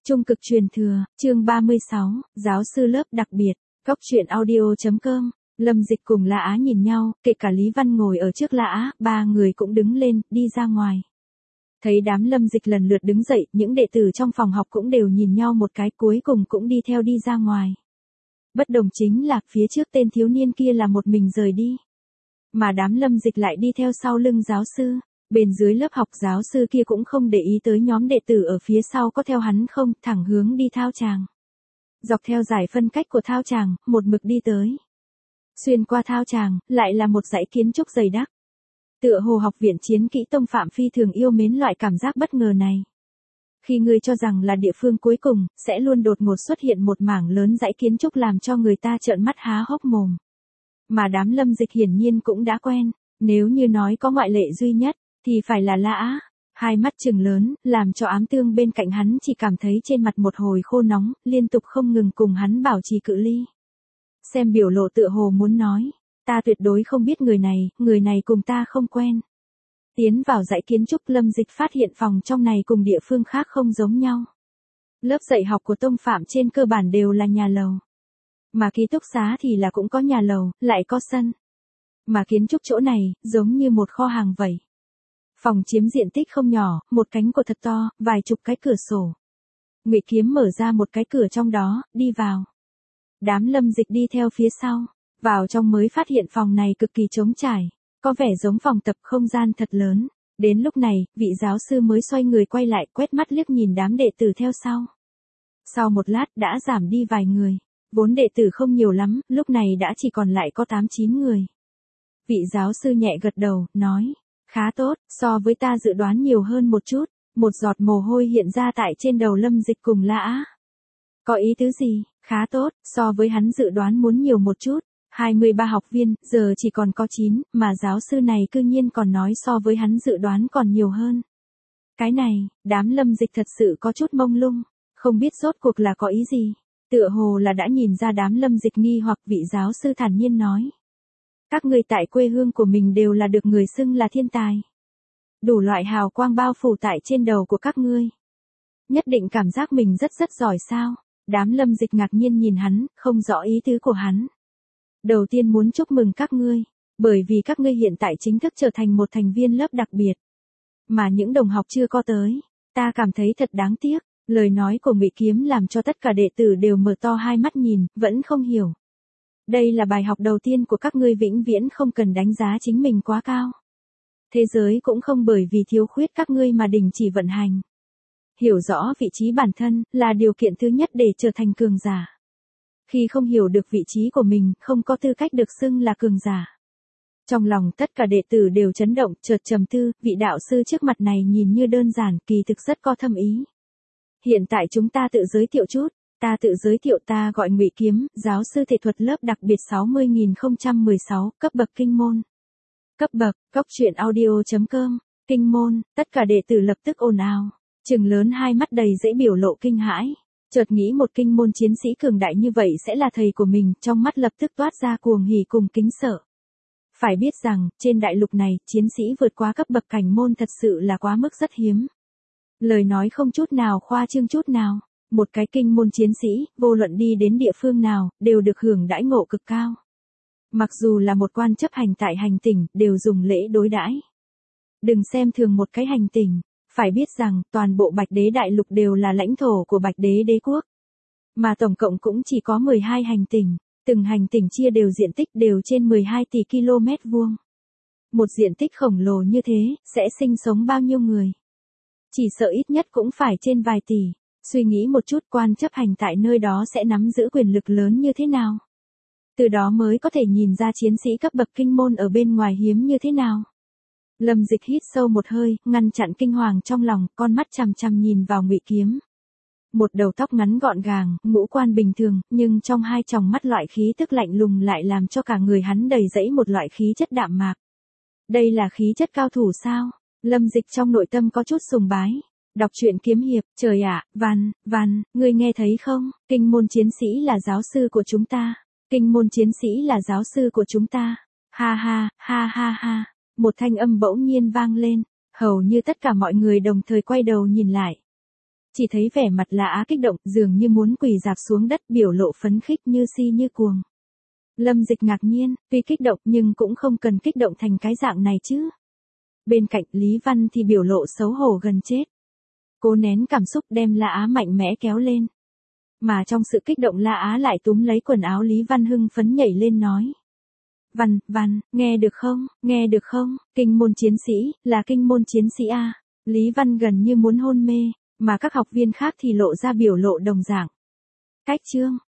Trung cực truyền thừa, chương 36, giáo sư lớp đặc biệt, góc truyện audio.com. Lâm Dịch cùng La Á nhìn nhau, kể cả Lý Văn ngồi ở trước La Á, ba người cũng đứng lên, đi ra ngoài. Thấy đám Lâm Dịch lần lượt đứng dậy, những đệ tử trong phòng học cũng đều nhìn nhau một cái, cuối cùng cũng đi theo đi ra ngoài. Bất đồng chính là, phía trước tên thiếu niên kia là một mình rời đi. Mà đám Lâm Dịch lại đi theo sau lưng giáo sư. Bên dưới lớp học giáo sư kia cũng không để ý tới nhóm đệ tử ở phía sau có theo hắn không, thẳng hướng đi thao tràng. Dọc theo giải phân cách của thao tràng, một mực đi tới. Xuyên qua thao tràng, lại là một dãy kiến trúc dày đặc. Tựa hồ học viện chiến kỹ tông Phạm phi thường yêu mến loại cảm giác bất ngờ này. Khi người cho rằng là địa phương cuối cùng, sẽ luôn đột ngột xuất hiện một mảng lớn dãy kiến trúc làm cho người ta trợn mắt há hốc mồm. Mà đám Lâm Dịch hiển nhiên cũng đã quen, nếu như nói có ngoại lệ duy nhất, thì phải là La Á. Hai mắt trừng lớn, làm cho ám tương bên cạnh hắn chỉ cảm thấy trên mặt một hồi khô nóng, liên tục không ngừng cùng hắn bảo trì cự ly. Xem biểu lộ tựa hồ muốn nói, ta tuyệt đối không biết người này cùng ta không quen. Tiến vào dãy kiến trúc, Lâm Dịch phát hiện phòng trong này cùng địa phương khác không giống nhau. Lớp dạy học của tông Phạm trên cơ bản đều là nhà lầu. Mà ký túc xá thì là cũng có nhà lầu, lại có sân. Mà kiến trúc chỗ này, giống như một kho hàng vậy. Phòng chiếm diện tích không nhỏ, một cánh cửa thật to, vài chục cái cửa sổ. Ngụy Kiếm mở ra một cái cửa trong đó, đi vào. Đám Lâm Dịch đi theo phía sau, vào trong mới phát hiện phòng này cực kỳ trống trải, có vẻ giống phòng tập, không gian thật lớn. Đến lúc này, vị giáo sư mới xoay người quay lại, quét mắt liếc nhìn đám đệ tử theo sau. Sau một lát đã giảm đi vài người, vốn đệ tử không nhiều lắm, lúc này đã chỉ còn lại có 8-9 người. Vị giáo sư nhẹ gật đầu, nói. Khá tốt, so với ta dự đoán nhiều hơn một chút. Một giọt mồ hôi hiện ra tại trên đầu Lâm Dịch cùng La Á. Có ý tứ gì? Khá tốt, so với hắn dự đoán muốn nhiều một chút. 23 học viên, giờ chỉ còn có 9, mà giáo sư này cư nhiên còn nói so với hắn dự đoán còn nhiều hơn. Cái này, đám Lâm Dịch thật sự có chút mông lung, không biết rốt cuộc là có ý gì. Tựa hồ là đã nhìn ra đám Lâm Dịch nghi hoặc, vị giáo sư thản nhiên nói. Các ngươi tại quê hương của mình đều là được người xưng là thiên tài. Đủ loại hào quang bao phủ tại trên đầu của các ngươi. Nhất định cảm giác mình rất giỏi sao? Đám Lâm Dịch ngạc nhiên nhìn hắn, không rõ ý tứ của hắn. Đầu tiên muốn chúc mừng các ngươi, bởi vì các ngươi hiện tại chính thức trở thành một thành viên lớp đặc biệt. Mà những đồng học chưa có tới, ta cảm thấy thật đáng tiếc. Lời nói của Ngụy Kiếm làm cho tất cả đệ tử đều mở to hai mắt nhìn, vẫn không hiểu. Đây là bài học đầu tiên của các ngươi, vĩnh viễn không cần đánh giá chính mình quá cao. Thế giới cũng không bởi vì thiếu khuyết các ngươi mà đình chỉ vận hành. Hiểu rõ vị trí bản thân là điều kiện thứ nhất để trở thành cường giả. Khi không hiểu được vị trí của mình, không có tư cách được xưng là cường giả. Trong lòng tất cả đệ tử đều chấn động, chợt trầm tư, vị đạo sư trước mặt này nhìn như đơn giản, kỳ thực rất có thâm ý. Hiện tại chúng ta tự giới thiệu chút. Ta tự giới thiệu, ta gọi Ngụy Kiếm, giáo sư thể thuật lớp đặc biệt 60016, cấp bậc kinh môn. Cấp bậc, góc truyện audio.com, kinh môn, tất cả đệ tử lập tức ồn ào, trừng lớn hai mắt đầy dễ biểu lộ kinh hãi. Chợt nghĩ một kinh môn chiến sĩ cường đại như vậy sẽ là thầy của mình, trong mắt lập tức toát ra cuồng hỉ cùng kính sợ. Phải biết rằng, trên đại lục này, chiến sĩ vượt qua cấp bậc cảnh môn thật sự là quá mức rất hiếm. Lời nói không chút nào khoa trương chút nào. Một cái kinh môn chiến sĩ, vô luận đi đến địa phương nào, đều được hưởng đãi ngộ cực cao. Mặc dù là một quan chấp hành tại hành tỉnh, đều dùng lễ đối đãi. Đừng xem thường một cái hành tỉnh, phải biết rằng, toàn bộ Bạch Đế đại lục đều là lãnh thổ của Bạch Đế đế quốc. Mà tổng cộng cũng chỉ có 12 hành tỉnh, từng hành tỉnh chia đều diện tích đều trên 12 tỷ km vuông. Một diện tích khổng lồ như thế, sẽ sinh sống bao nhiêu người? Chỉ sợ ít nhất cũng phải trên vài tỷ. Suy nghĩ một chút, quan chấp hành tại nơi đó sẽ nắm giữ quyền lực lớn như thế nào. Từ đó mới có thể nhìn ra chiến sĩ cấp bậc kinh môn ở bên ngoài hiếm như thế nào. Lâm Dịch hít sâu một hơi, ngăn chặn kinh hoàng trong lòng, con mắt chằm chằm nhìn vào Ngụy Kiếm. Một đầu tóc ngắn gọn gàng, ngũ quan bình thường, nhưng trong hai tròng mắt loại khí tức lạnh lùng lại làm cho cả người hắn đầy dẫy một loại khí chất đạm mạc. Đây là khí chất cao thủ sao? Lâm Dịch trong nội tâm có chút sùng bái. Đọc truyện kiếm hiệp, trời ạ, Văn, ngươi nghe thấy không? Kinh môn chiến sĩ là giáo sư của chúng ta. Kinh môn chiến sĩ là giáo sư của chúng ta. Ha. Một thanh âm bỗng nhiên vang lên, hầu như tất cả mọi người đồng thời quay đầu nhìn lại. chỉ thấy vẻ mặt La Á kích động, dường như muốn quỳ rạp xuống đất, biểu lộ phấn khích như si như cuồng. Lâm Dịch ngạc nhiên, tuy kích động nhưng cũng không cần kích động thành cái dạng này chứ. Bên cạnh Lý Văn thì biểu lộ xấu hổ gần chết. Cố nén cảm xúc đem La Á mạnh mẽ kéo lên. Mà trong sự kích động La Á lại túm lấy quần áo Lý Văn hưng phấn nhảy lên nói. Văn, nghe được không, kinh môn chiến sĩ, là kinh môn chiến sĩ a. Lý Văn gần như muốn hôn mê, mà các học viên khác thì lộ ra biểu lộ đồng dạng. Cách chương,